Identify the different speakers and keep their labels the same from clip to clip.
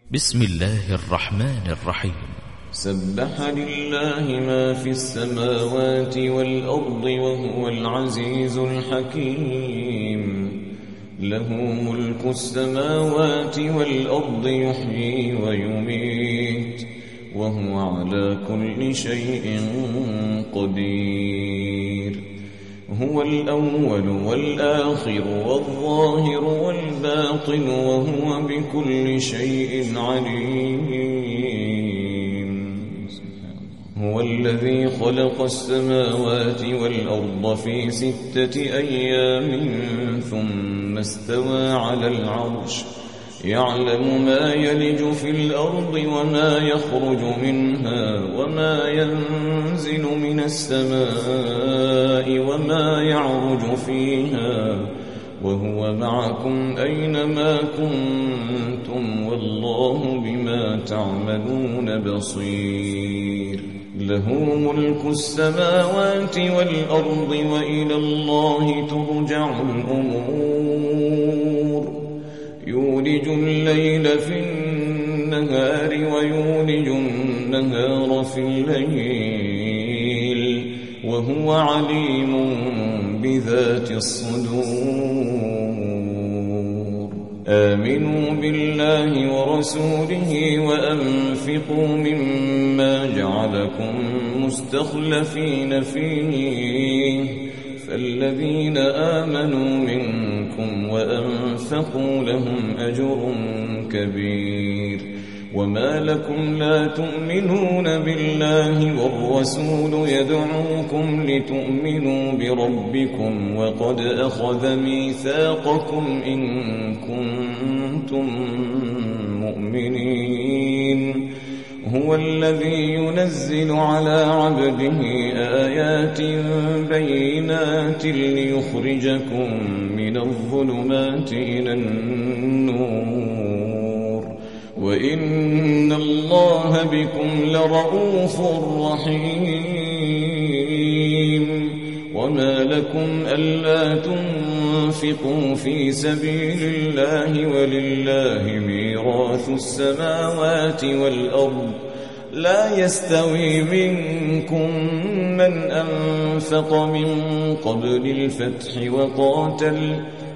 Speaker 1: بسم الله الرحمن الرحيم.
Speaker 2: سبح لله ما في السماوات والأرض وهو العزيز الحكيم. له ملك السماوات والأرض يحيي ويميت وهو على كل شيء قدير. هو الأول والآخر والظاهر والباطن وهو بكل شيء عليم. هو الذي خلق السماوات والأرض في 6 أيام ثم استوى على العرش يعلم ما يلج في الأرض وما يخرج منها وما ينزل من السماء وما يعرج فيها وهو معكم أينما كنتم والله بما تعملون بصير. له ملك السماوات والأرض وإلى الله ترجع الأمور. يولج الليل في النهار ويولج النهار في الليل وهو عليم بذات الصدور. آمنوا بالله ورسوله وأنفقوا مما جعلكم مستخلفين فيه فالذين آمنوا منكم وأنفقوا لهم أجر كبير. وما لكم لا تؤمنون بالله والرسول يدعوكم لتؤمنوا بربكم وقد أخذ ميثاقكم إن كنتم مؤمنين. هو الذي ينزل على عبده آيات بينات ليخرجكم من الظلمات إلى النور وإن الله بكم لرؤوف رحيم. وما لكم ألا تنفقوا في سبيل الله ولله ميراث السماوات والأرض لا يستوي منكم من أنفق من قبل الفتح وقاتل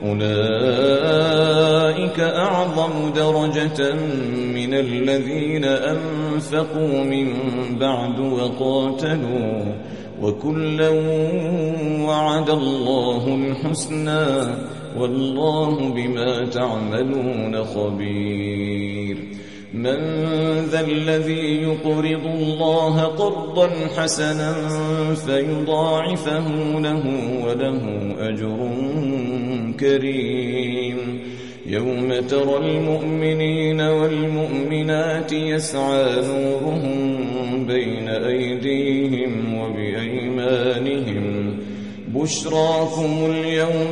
Speaker 2: أولئك أعظم درجة من الذين أنفقوا من بعد وقاتلوا وكلا وعد الله الحسنى والله بما تعملون خبير. من ذا الذي يقرض الله قرضا حسنا فيضاعفه له وله أجر كريم. يوم ترى المؤمنين والمؤمنات يسعى نورهم بين أيديهم وبأيمانهم بشراكم اليوم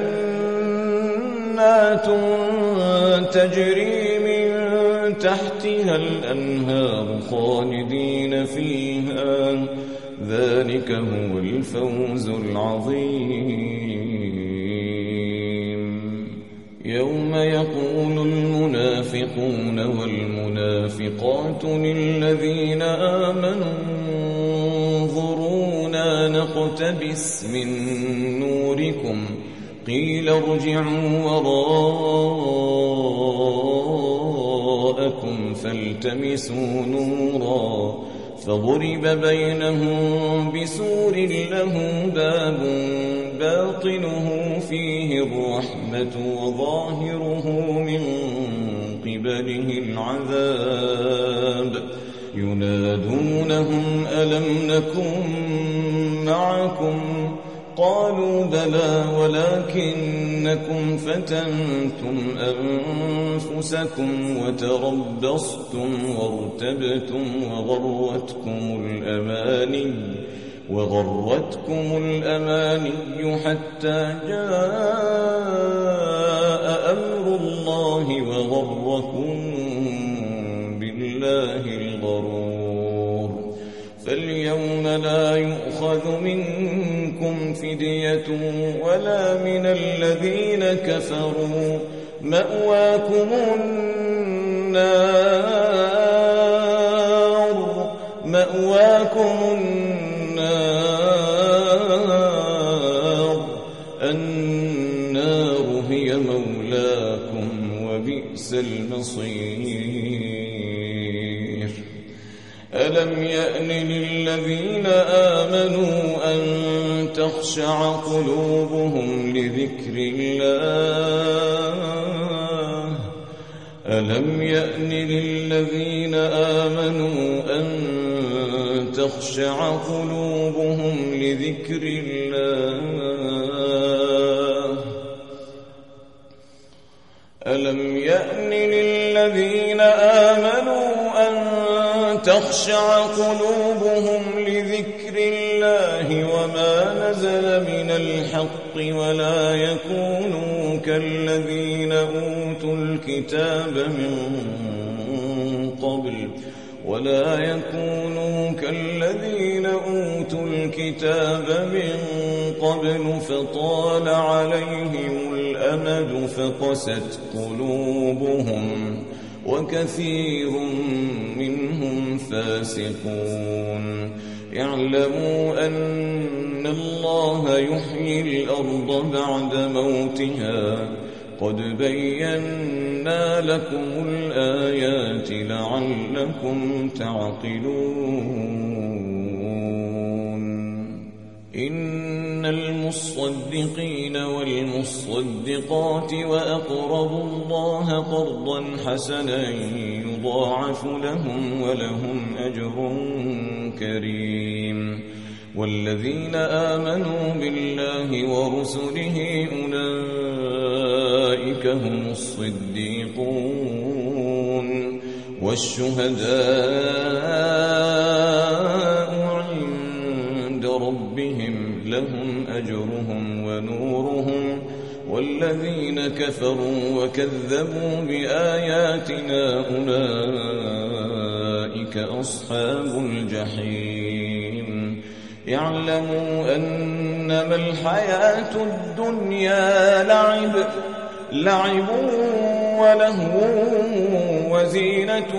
Speaker 2: جنات تجري من تحتها الأنهار خالدين فيها ذلك هو الفوز العظيم. يوم يقول المنافقون والمنافقات للذين آمنوا انظرونا نقتبس من نوركم قيل ارجعوا وراءكم فالتمسوا نورا فضرب بينهم بسور له باب باطنه فيه الرحمة وظاهره من قبله العذاب. ينادونهم ألم نكن معكم قالوا بلى ولكنكم فتنتم أنفسكم وتربصتم وارتبتم وغرتكم الأماني حتى جاء أمر الله وغركم بالله الغرور. فاليوم لا يؤخذ منكم فدية ولا من الذين كفروا مأواكم النار لكم النار هي مولاكم وبئس المصير. ألم يأن للذين آمنوا أن تخشع قلوبهم لذكر الله ألم يأن للذين آمنوا أن تخشع قلوبهم لذكر الله ألم يأن للذين آمنوا أن تخشع قلوبهم لذكر الله وما نزل من الحق ولا يكونوا كالذين أوتوا الكتاب من قبل فطال عليهم الأمد فقست قلوبهم وكثير منهم فاسقون. اعلموا أن الله يحيي الأرض بعد موتها قد بينا لكم الآيات لعلكم تعقلون. إن المصدقين والمصدقات وأقرضوا الله قرضا حسنا يضاعف لهم ولهم أجر كريم. والذين آمنوا بالله ورسله أولئك هم الصديقون والشهداء عند ربهم لهم أجرهم ونورهم. والذين كفروا وكذبوا بآياتنا أولئك أصحاب الجحيم. يعلموا أنما الحياة الدنيا لعب ولهو وزينة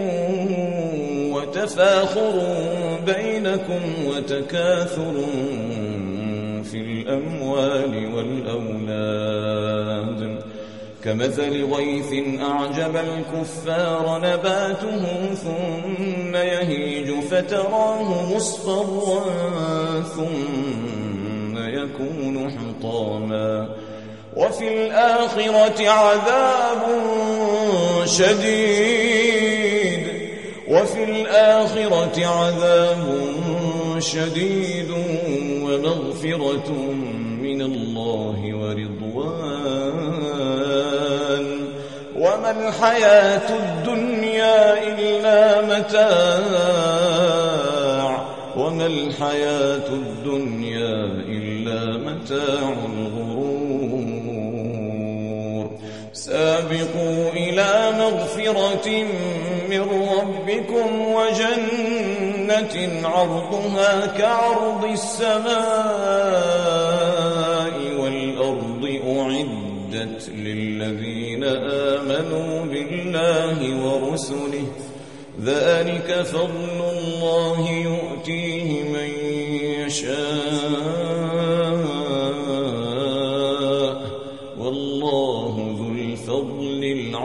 Speaker 2: وتفاخر بينكم وتكاثر في الأموال والأولاد كمثل غيث أعجب الكفار نباته ثم يهيج فتراه مصفرا ثم يكون حطاما وفي الآخرة عذاب شديد ومغفرة من الله ورضوان وما الحياة الدنيا إلا متاع الغرور. سابقوا إلى مغفرة من ربكم وجنة عرضها كعرض السماء والأرض أعدت للذين آمنوا بالله ورسله ذلك فضل الله يؤتيه من يشاء والله ذو الفضل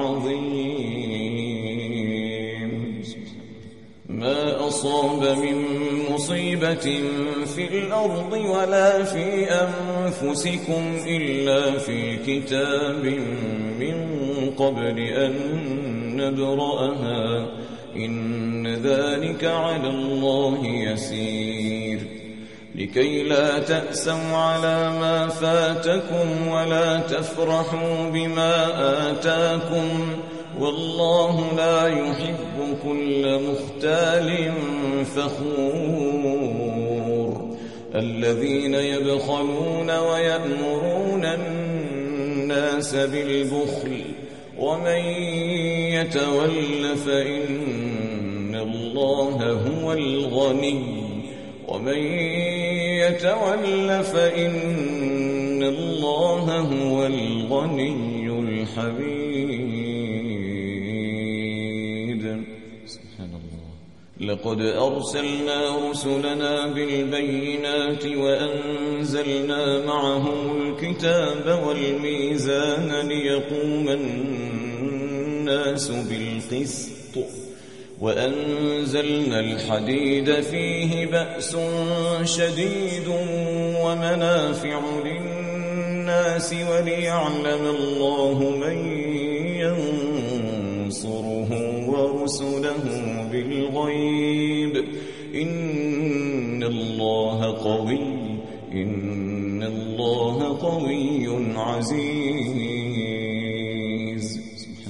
Speaker 2: العظيم. ما أصاب من مصيبة في الأرض ولا في أنفسكم إلا في كتاب من قبل أن نبرأها إن ذلك على الله يسير. لكي لا تأسوا على ما فاتكم ولا تفرحوا بما آتاكم والله لا يحب كل مختال فخور. الذين يبخلون ويأمرون الناس بالبخل ومن يتول فإن الله هو الغني الحميد. سبحان الله. لقد أرسلنا رسلنا بالبينات وأنزلنا معهم الكتاب والميزان ليقوم الناس بالقسط وأنزلنا الحديد فيه بأس شديد ومنافع للناس وليعلم الله من ينصره ورسله بالغيب إن الله قوي عزيز.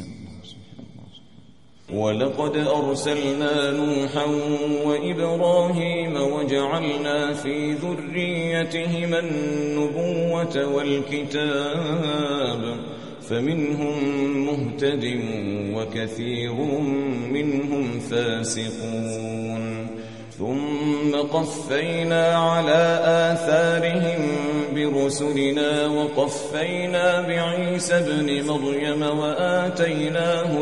Speaker 2: ولقد أرسلنا نوحا وإبراهيم وجعلنا في ذريتهما النبوة والكتاب فمنهم مهتد وكثير منهم فاسقون ثم قفينا على آثارهم برسلنا وقفينا بعيسى ابن مريم وآتيناه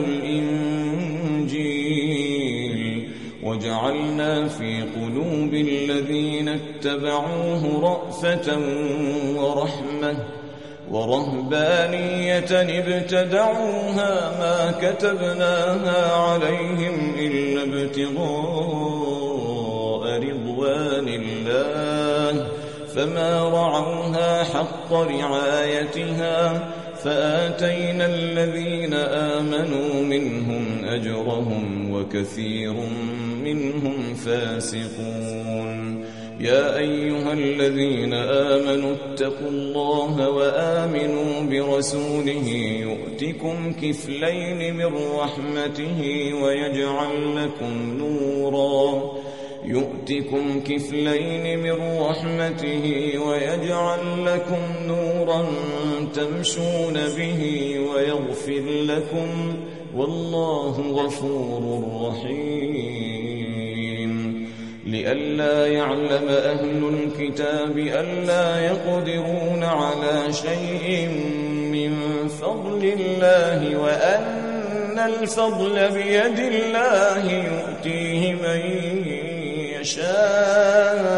Speaker 2: الإنجيل وجعلنا في قلوب الذين اتبعوه رأفة ورحمة ورهبانية ابتدعوها ما كتبناها عليهم إلا ابتغاء رضوان الله فما رعوها حق رعايتها فآتينا الذين آمنوا منهم أجرهم وكثير منهم فاسقون. يا أيها الذين آمنوا اتقوا الله وآمنوا برسوله يؤتكم كفلين من رحمته ويجعل لكم نورا تمشون به ويغفر لكم والله غفور رحيم. لئلا يعلم أهل الكتاب ألا يقدرون على شيء من فضل الله وأن الفضل بيد الله يؤتيه من يشاء